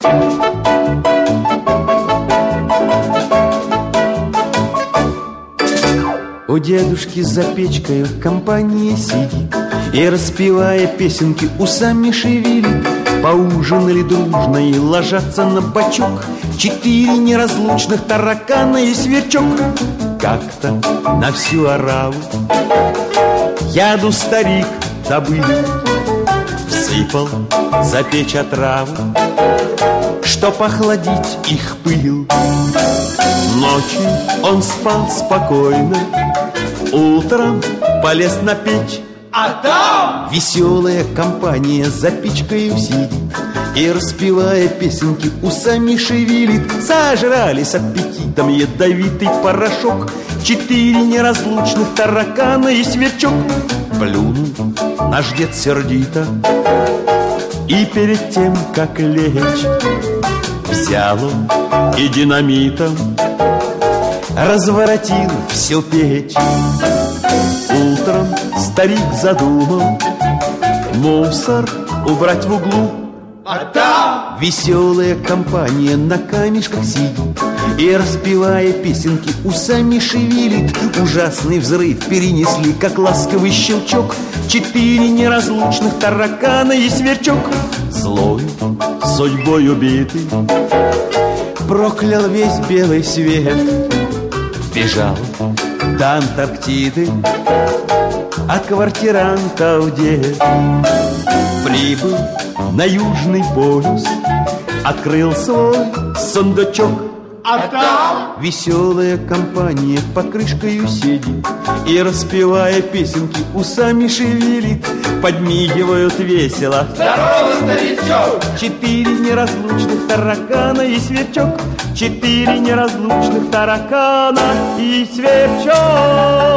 У дедушки за печкой компания сидит и, распевая песенки, усами шевелит. Поужинали дружно и ложатся на бочок 4 неразлучных таракана и сверчок. Как-то на всю ораву яду старик добыл, всыпал за печь отраву, чтоб охладить их пыл. Ночью он спал спокойно, утром полез на печь, а там веселая компания за печкою сидит и, распевая песенки, усами шевелит. Сожрались аппетитом ядовитый порошок 4 неразлучных таракана и сверчок. Плюнул наш дед сердито и перед тем, как лечь, взял он и динамитом разворотил всю печь. Утром старик задумал мусор убрать в углу, а там веселая компания на камешках сидит и, распевая песенки, усами шевелит. Ужасный взрыв перенесли, как ласковый щелчок, 4 неразлучных таракана и сверчок. Злой, судьбой убитый, проклял весь белый свет, бежал до Антарктиды от квартирантов дед. Прибыл на Южный полюс, открыл свой сундучок, а там веселая компания под крышкою сидит и, распевая песенки, усами шевелит. Подмигивают весело: здорово, старичок! 4 неразлучных таракана и сверчок, 4 неразлучных таракана и сверчок.